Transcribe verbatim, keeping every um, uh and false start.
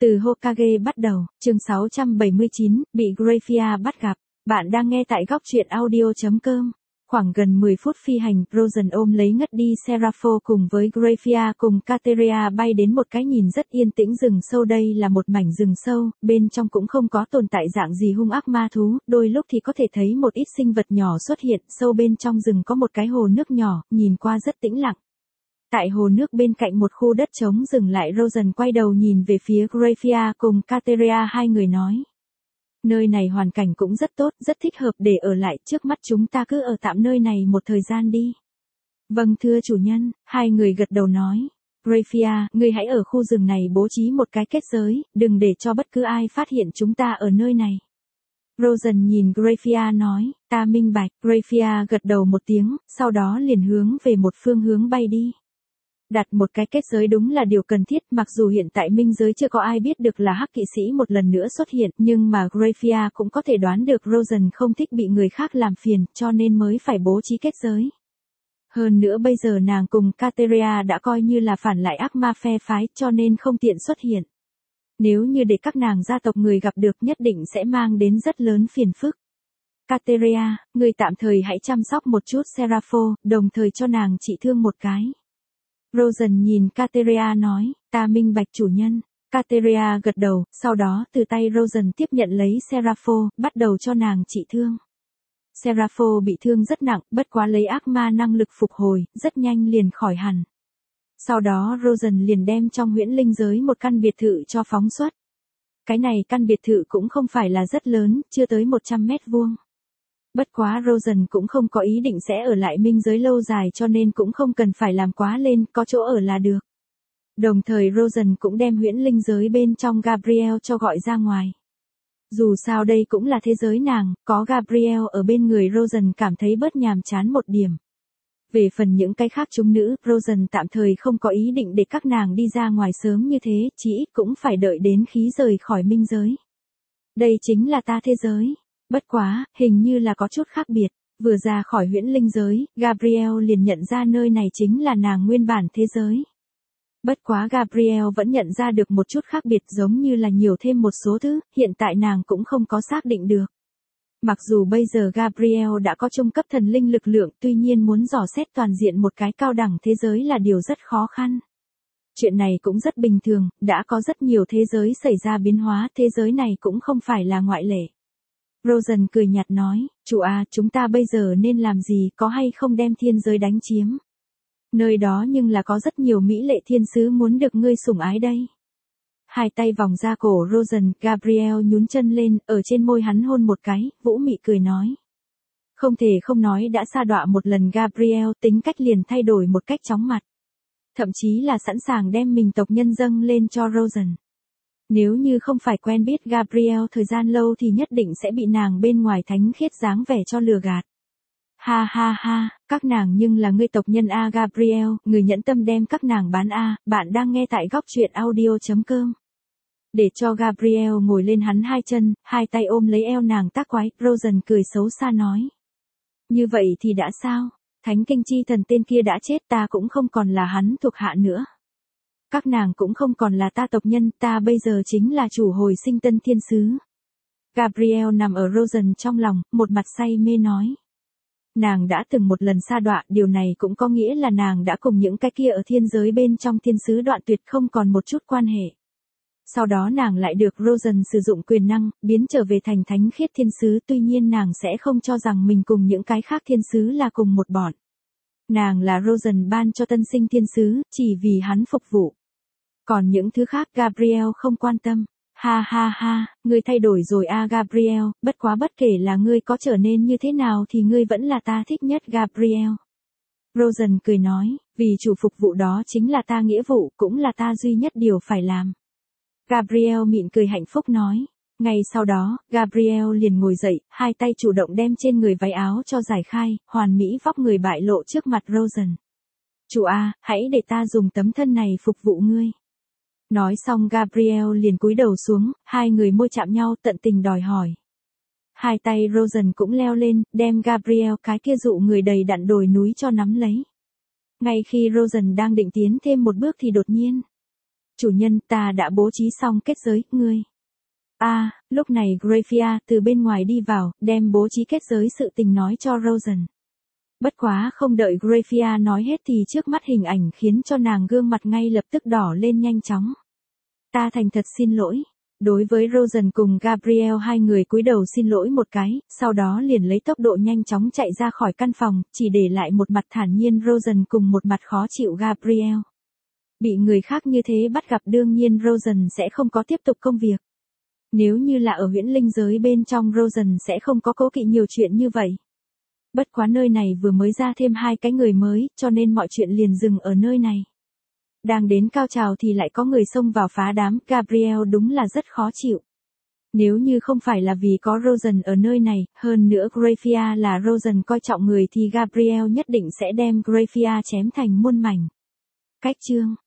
Từ Hokage bắt đầu, chương sáu trăm bảy mươi chín, bị Graphia bắt gặp. Bạn đang nghe tại góc truyện audio chấm com. Khoảng gần mười phút phi hành, Rosen ôm lấy ngất đi Serapho cùng với Graphia cùng Kateria bay đến một cái nhìn rất yên tĩnh rừng sâu. Đây là một mảnh rừng sâu, bên trong cũng không có tồn tại dạng gì hung ác ma thú, đôi lúc thì có thể thấy một ít sinh vật nhỏ xuất hiện. Sâu bên trong rừng có một cái hồ nước nhỏ, nhìn qua rất tĩnh lặng. Tại hồ nước bên cạnh một khu đất trống dừng lại, Rosen quay đầu nhìn về phía Graphia cùng Kateria, hai người nói. Nơi này hoàn cảnh cũng rất tốt, rất thích hợp để ở lại, trước mắt chúng ta cứ ở tạm nơi này một thời gian đi. Vâng thưa chủ nhân, hai người gật đầu nói. Graphia, ngươi hãy ở khu rừng này bố trí một cái kết giới, đừng để cho bất cứ ai phát hiện chúng ta ở nơi này. Rosen nhìn Graphia nói, ta minh bạch. Graphia gật đầu một tiếng, sau đó liền hướng về một phương hướng bay đi. Đặt một cái kết giới đúng là điều cần thiết, mặc dù hiện tại minh giới chưa có ai biết được là hắc kỵ sĩ một lần nữa xuất hiện, nhưng mà Graphia cũng có thể đoán được Rosen không thích bị người khác làm phiền, cho nên mới phải bố trí kết giới. Hơn nữa bây giờ nàng cùng Kateria đã coi như là phản lại ác ma phe phái, cho nên không tiện xuất hiện. Nếu như để các nàng gia tộc người gặp được nhất định sẽ mang đến rất lớn phiền phức. Kateria, người tạm thời hãy chăm sóc một chút Serapho, đồng thời cho nàng trị thương một cái. Rosen nhìn Kateria nói, ta minh bạch chủ nhân. Kateria gật đầu, sau đó từ tay Rosen tiếp nhận lấy Serapho, bắt đầu cho nàng trị thương. Serapho bị thương rất nặng, bất quá lấy ác ma năng lực phục hồi, rất nhanh liền khỏi hẳn. Sau đó Rosen liền đem trong huyễn linh giới một căn biệt thự cho phóng xuất. Cái này căn biệt thự cũng không phải là rất lớn, chưa tới một trăm mét vuông. Bất quá Rosen cũng không có ý định sẽ ở lại minh giới lâu dài, cho nên cũng không cần phải làm quá lên, có chỗ ở là được. Đồng thời Rosen cũng đem huyễn linh giới bên trong Gabriel cho gọi ra ngoài. Dù sao đây cũng là thế giới nàng, có Gabriel ở bên người Rosen cảm thấy bớt nhàm chán một điểm. Về phần những cái khác chúng nữ, Rosen tạm thời không có ý định để các nàng đi ra ngoài sớm như thế, chỉ ít cũng phải đợi đến khí rời khỏi minh giới. Đây chính là ta thế giới. Bất quá, hình như là có chút khác biệt. Vừa ra khỏi huyễn linh giới, Gabriel liền nhận ra nơi này chính là nàng nguyên bản thế giới. Bất quá Gabriel vẫn nhận ra được một chút khác biệt, giống như là nhiều thêm một số thứ, hiện tại nàng cũng không có xác định được. Mặc dù bây giờ Gabriel đã có trung cấp thần linh lực lượng, tuy nhiên muốn dò xét toàn diện một cái cao đẳng thế giới là điều rất khó khăn. Chuyện này cũng rất bình thường, đã có rất nhiều thế giới xảy ra biến hóa, thế giới này cũng không phải là ngoại lệ. Rosen cười nhạt nói, chủ à, chúng ta bây giờ nên làm gì, có hay không đem thiên giới đánh chiếm? Nơi đó nhưng là có rất nhiều mỹ lệ thiên sứ muốn được ngươi sủng ái đây. Hai tay vòng ra cổ Rosen, Gabriel nhún chân lên, ở trên môi hắn hôn một cái, vũ mị cười nói. Không thể không nói đã sa đọa một lần Gabriel, tính cách liền thay đổi một cách chóng mặt. Thậm chí là sẵn sàng đem mình tộc nhân dâng lên cho Rosen. Nếu như không phải quen biết Gabriel thời gian lâu thì nhất định sẽ bị nàng bên ngoài thánh khiết dáng vẻ cho lừa gạt. Ha ha ha, các nàng nhưng là ngươi tộc nhân A Gabriel, người nhẫn tâm đem các nàng bán A, bạn đang nghe tại góc truyện audio chấm com. Để cho Gabriel ngồi lên hắn hai chân, hai tay ôm lấy eo nàng tác quái, Rosen cười xấu xa nói. Như vậy thì đã sao, thánh kinh chi thần tên kia đã chết, ta cũng không còn là hắn thuộc hạ nữa. Các nàng cũng không còn là ta tộc nhân, ta bây giờ chính là chủ hồi sinh tân thiên sứ. Gabriel nằm ở Rosen trong lòng, một mặt say mê nói. Nàng đã từng một lần sa đọa, điều này cũng có nghĩa là nàng đã cùng những cái kia ở thiên giới bên trong thiên sứ đoạn tuyệt, không còn một chút quan hệ. Sau đó nàng lại được Rosen sử dụng quyền năng, biến trở về thành thánh khiết thiên sứ, tuy nhiên nàng sẽ không cho rằng mình cùng những cái khác thiên sứ là cùng một bọn. Nàng là Rosen ban cho tân sinh thiên sứ, chỉ vì hắn phục vụ. Còn những thứ khác Gabriel không quan tâm. Ha ha ha, ngươi thay đổi rồi a Gabriel, bất quá bất kể là ngươi có trở nên như thế nào thì ngươi vẫn là ta thích nhất Gabriel. Rosen cười nói, vì chủ phục vụ đó chính là ta nghĩa vụ, cũng là ta duy nhất điều phải làm. Gabriel mỉm cười hạnh phúc nói. Ngay sau đó, Gabriel liền ngồi dậy, hai tay chủ động đem trên người váy áo cho giải khai, hoàn mỹ vóc người bại lộ trước mặt Rosen. Chủ a, hãy để ta dùng tấm thân này phục vụ ngươi. Nói xong Gabriel liền cúi đầu xuống, hai người môi chạm nhau tận tình đòi hỏi. Hai tay Rosen cũng leo lên, đem Gabriel cái kia dụ người đầy đặn đồi núi cho nắm lấy. Ngay khi Rosen đang định tiến thêm một bước thì đột nhiên. chủ nhân, ta đã bố trí xong kết giới, ngươi. A, à, lúc này Grafia từ bên ngoài đi vào, đem bố trí kết giới sự tình nói cho Rosen. Bất quá không đợi Grafia nói hết thì trước mắt hình ảnh khiến cho nàng gương mặt ngay lập tức đỏ lên nhanh chóng. Ta thành thật xin lỗi. Đối với Rosen cùng Gabriel hai người cúi đầu xin lỗi một cái, sau đó liền lấy tốc độ nhanh chóng chạy ra khỏi căn phòng, chỉ để lại một mặt thản nhiên Rosen cùng một mặt khó chịu Gabriel. Bị người khác như thế bắt gặp đương nhiên Rosen sẽ không có tiếp tục công việc. Nếu như là ở huyễn linh giới bên trong Rosen sẽ không có cố kỵ nhiều chuyện như vậy. Bất quá nơi này vừa mới ra thêm hai cái người mới, cho nên mọi chuyện liền dừng ở nơi này. Đang đến cao trào thì lại có người xông vào phá đám, Gabriel đúng là rất khó chịu. Nếu như không phải là vì có Rosen ở nơi này, hơn nữa Grafia là Rosen coi trọng người thì Gabriel nhất định sẽ đem Grafia chém thành muôn mảnh. Cách chương